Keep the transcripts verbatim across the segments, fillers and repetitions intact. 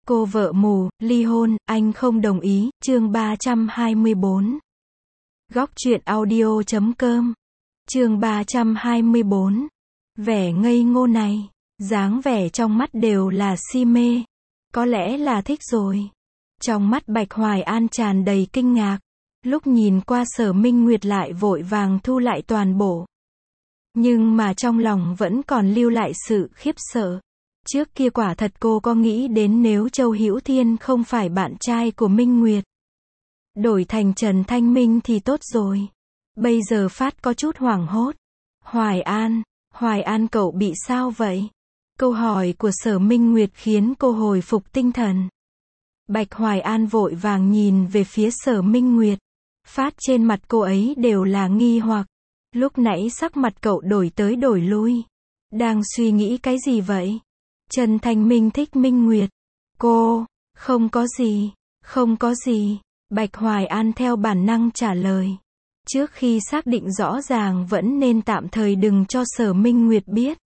Cô vợ mù, ly hôn, anh không đồng ý, chương ba trăm hai mươi tư. Góc truyện audio chấm com. Chương ba trăm hai mươi tư. Vẻ ngây ngô này, dáng vẻ trong mắt đều là si mê. Có lẽ là thích rồi. Trong mắt Bạch Hoài An tràn đầy kinh ngạc. Lúc nhìn qua Sở Minh Nguyệt lại vội vàng thu lại toàn bộ. Nhưng mà trong lòng vẫn còn lưu lại sự khiếp sợ. Trước kia quả thật cô có nghĩ đến nếu Châu Hữu Thiên không phải bạn trai của Minh Nguyệt, đổi thành Trần Thanh Minh thì tốt rồi. Bây giờ phát có chút hoảng hốt. Hoài An, Hoài An cậu bị sao vậy? Câu hỏi của Sở Minh Nguyệt khiến cô hồi phục tinh thần. Bạch Hoài An vội vàng nhìn về phía Sở Minh Nguyệt. Phát trên mặt cô ấy đều là nghi hoặc. Lúc nãy sắc mặt cậu đổi tới đổi lui. Đang suy nghĩ cái gì vậy? Trần Thanh Minh thích Minh Nguyệt. Cô, không có gì, không có gì. Bạch Hoài An theo bản năng trả lời. Trước khi xác định rõ ràng vẫn nên tạm thời đừng cho Sở Minh Nguyệt biết.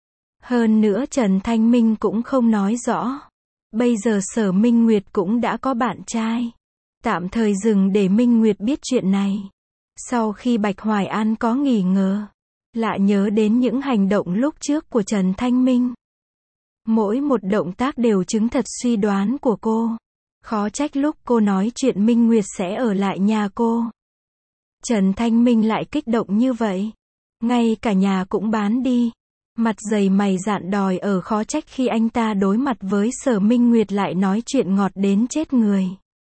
Hơn nữa Trần Thanh Minh cũng không nói rõ. Bây giờ Sở Minh Nguyệt cũng đã có bạn trai. Tạm thời dừng để Minh Nguyệt biết chuyện này. Sau khi Bạch Hoài An có nghi ngờ, lại nhớ đến những hành động lúc trước của Trần Thanh Minh. Mỗi một động tác đều chứng thật suy đoán của cô. Khó trách lúc cô nói chuyện Minh Nguyệt sẽ ở lại nhà cô, Trần Thanh Minh lại kích động như vậy. Ngay cả nhà cũng bán đi. Mặt dày mày dạn đòi ở, khó trách khi anh ta đối mặt với Sở Minh Nguyệt lại nói chuyện ngọt đến chết người.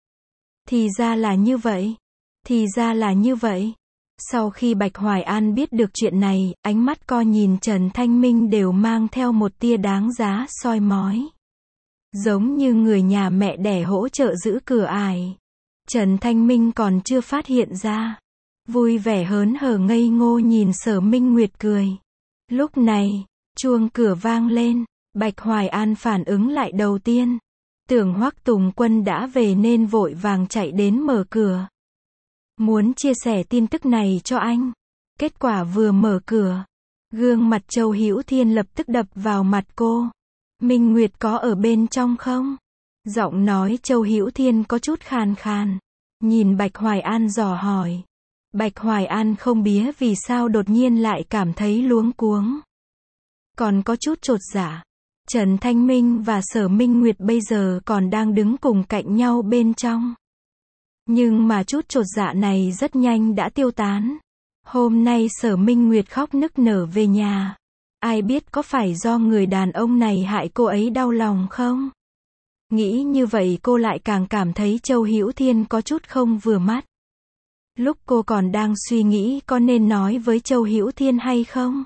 Thì ra là như vậy. Thì ra là như vậy. Sau khi Bạch Hoài An biết được chuyện này, ánh mắt co nhìn Trần Thanh Minh đều mang theo một tia đáng giá soi mói. Giống như người nhà mẹ đẻ hỗ trợ giữ cửa ải. Trần Thanh Minh còn chưa phát hiện ra. Vui vẻ hớn hở ngây ngô nhìn Sở Minh Nguyệt cười. Lúc này, chuông cửa vang lên. Bạch Hoài An phản ứng lại đầu tiên. Tưởng Hoắc Tùng Quân đã về nên vội vàng chạy đến mở cửa. Muốn chia sẻ tin tức này cho anh. Kết quả vừa mở cửa, gương mặt Châu Hữu Thiên lập tức đập vào mặt cô. Minh Nguyệt có ở bên trong không? Giọng nói Châu Hữu Thiên có chút khàn khàn. Nhìn Bạch Hoài An dò hỏi. Bạch Hoài An không biết vì sao đột nhiên lại cảm thấy luống cuống. Còn có chút chột dạ. Trần Thanh Minh và Sở Minh Nguyệt bây giờ còn đang đứng cùng cạnh nhau bên trong. Nhưng mà chút chột dạ này rất nhanh đã tiêu tán. Hôm nay Sở Minh Nguyệt khóc nức nở về nhà. Ai biết có phải do người đàn ông này hại cô ấy đau lòng không? Nghĩ như vậy cô lại càng cảm thấy Châu Hữu Thiên có chút không vừa mắt. Lúc cô còn đang suy nghĩ có nên nói với Châu Hữu Thiên hay không,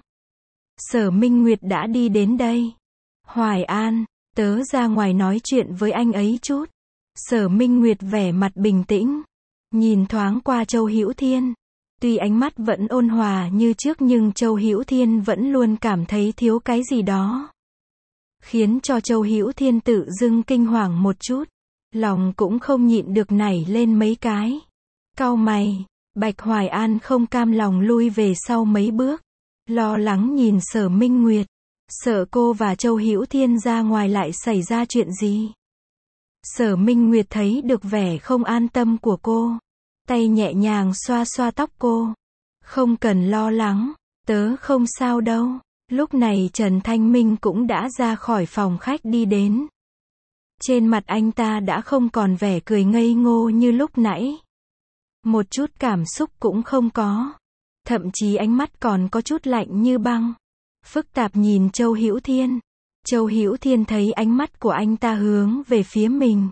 Sở Minh Nguyệt đã đi đến đây. Hoài An, tớ ra ngoài nói chuyện với anh ấy chút. Sở Minh Nguyệt vẻ mặt bình tĩnh, nhìn thoáng qua Châu Hữu Thiên. Tuy ánh mắt vẫn ôn hòa như trước nhưng Châu Hữu Thiên vẫn luôn cảm thấy thiếu cái gì đó. Khiến cho Châu Hữu Thiên tự dưng kinh hoàng một chút. Lòng cũng không nhịn được nảy lên mấy cái. Cau mày, Bạch Hoài An không cam lòng lui về sau mấy bước. Lo lắng nhìn Sở Minh Nguyệt. Sợ cô và Châu Hữu Thiên ra ngoài lại xảy ra chuyện gì. Sở Minh Nguyệt thấy được vẻ không an tâm của cô. Tay nhẹ nhàng xoa xoa tóc cô. Không cần lo lắng, tớ không sao đâu. Lúc này Trần Thanh Minh cũng đã ra khỏi phòng khách đi đến. Trên mặt anh ta đã không còn vẻ cười ngây ngô như lúc nãy. Một chút cảm xúc cũng không có. Thậm chí ánh mắt còn có chút lạnh như băng. Phức tạp nhìn Châu Hữu Thiên. Châu Hữu Thiên thấy ánh mắt của anh ta hướng về phía mình.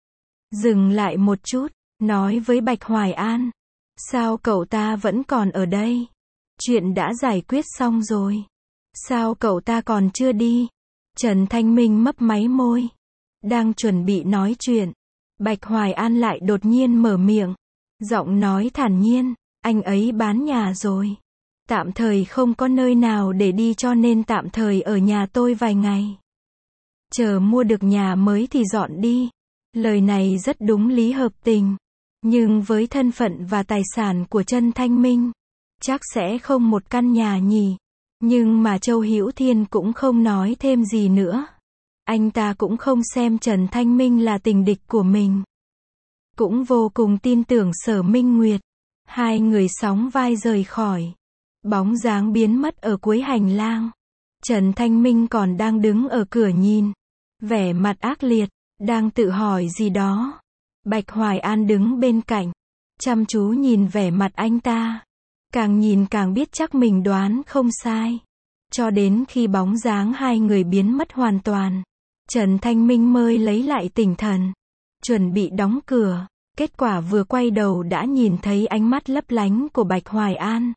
Dừng lại một chút, nói với Bạch Hoài An. Sao cậu ta vẫn còn ở đây? Chuyện đã giải quyết xong rồi. Sao cậu ta còn chưa đi? Trần Thanh Minh mấp máy môi. Đang chuẩn bị nói chuyện. Bạch Hoài An lại đột nhiên mở miệng. Giọng nói thản nhiên. Anh ấy bán nhà rồi. Tạm thời không có nơi nào để đi cho nên tạm thời ở nhà tôi vài ngày. Chờ mua được nhà mới thì dọn đi. Lời này rất đúng lý hợp tình. Nhưng với thân phận và tài sản của Trần Thanh Minh, chắc sẽ không một căn nhà nhỉ. Nhưng mà Châu Hữu Thiên cũng không nói thêm gì nữa. Anh ta cũng không xem Trần Thanh Minh là tình địch của mình. Cũng vô cùng tin tưởng Sở Minh Nguyệt. Hai người sóng vai rời khỏi. Bóng dáng biến mất ở cuối hành lang. Trần Thanh Minh còn đang đứng ở cửa nhìn. Vẻ mặt ác liệt, đang tự hỏi gì đó. Bạch Hoài An đứng bên cạnh. Chăm chú nhìn vẻ mặt anh ta. Càng nhìn càng biết chắc mình đoán không sai. Cho đến khi bóng dáng hai người biến mất hoàn toàn. Trần Thanh Minh mới lấy lại tinh thần. Chuẩn bị đóng cửa. Kết quả vừa quay đầu đã nhìn thấy ánh mắt lấp lánh của Bạch Hoài An.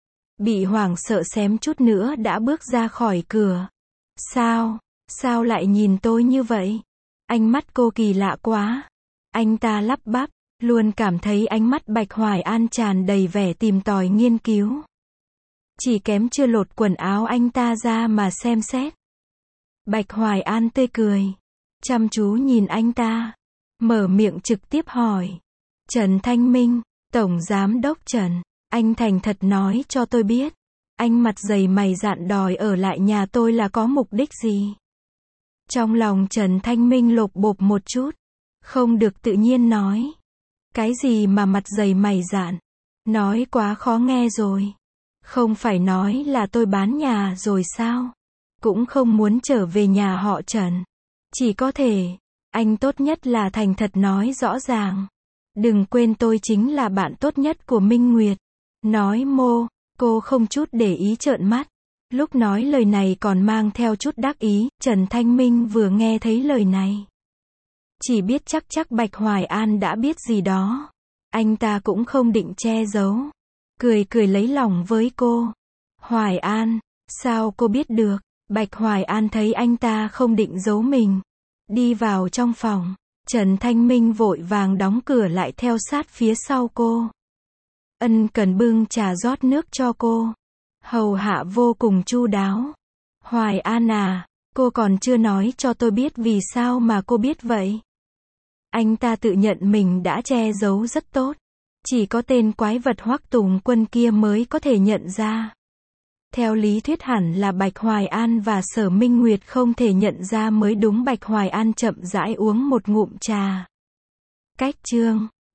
Bị hoảng sợ xém chút nữa đã bước ra khỏi cửa. Sao? Sao lại nhìn tôi như vậy? Ánh mắt cô kỳ lạ quá. Anh ta lắp bắp, luôn cảm thấy ánh mắt Bạch Hoài An tràn đầy vẻ tìm tòi nghiên cứu. Chỉ kém chưa lột quần áo anh ta ra mà xem xét. Bạch Hoài An tươi cười. Chăm chú nhìn anh ta. Mở miệng trực tiếp hỏi. Trần Thanh Minh, Tổng Giám Đốc Trần, anh thành thật nói cho tôi biết. Anh mặt dày mày dạn đòi ở lại nhà tôi là có mục đích gì? Trong lòng Trần Thanh Minh lột bột một chút. Không được tự nhiên nói. Cái gì mà mặt dày mày dạn? Nói quá khó nghe rồi. Không phải nói là tôi bán nhà rồi sao? Cũng không muốn trở về nhà họ Trần. Chỉ có thể, anh tốt nhất là thành thật nói rõ ràng. Đừng quên tôi chính là bạn tốt nhất của Minh Nguyệt. Nói mô, cô không chút để ý trợn mắt. Lúc nói lời này còn mang theo chút đắc ý, Trần Thanh Minh vừa nghe thấy lời này. Chỉ biết chắc chắc Bạch Hoài An đã biết gì đó. Anh ta cũng không định che giấu. Cười cười lấy lòng với cô. Hoài An, sao cô biết được? Bạch Hoài An thấy anh ta không định giấu mình. Đi vào trong phòng. Trần Thanh Minh vội vàng đóng cửa lại theo sát phía sau cô. Ân cần bưng trà rót nước cho cô. Hầu hạ vô cùng chu đáo. Hoài An à, cô còn chưa nói cho tôi biết vì sao mà cô biết vậy. Anh ta tự nhận mình đã che giấu rất tốt. Chỉ có tên quái vật Hoắc Tùng Quân kia mới có thể nhận ra. Theo lý thuyết hẳn là Bạch Hoài An và Sở Minh Nguyệt không thể nhận ra mới đúng. Bạch Hoài An chậm rãi uống một ngụm trà. Cách chương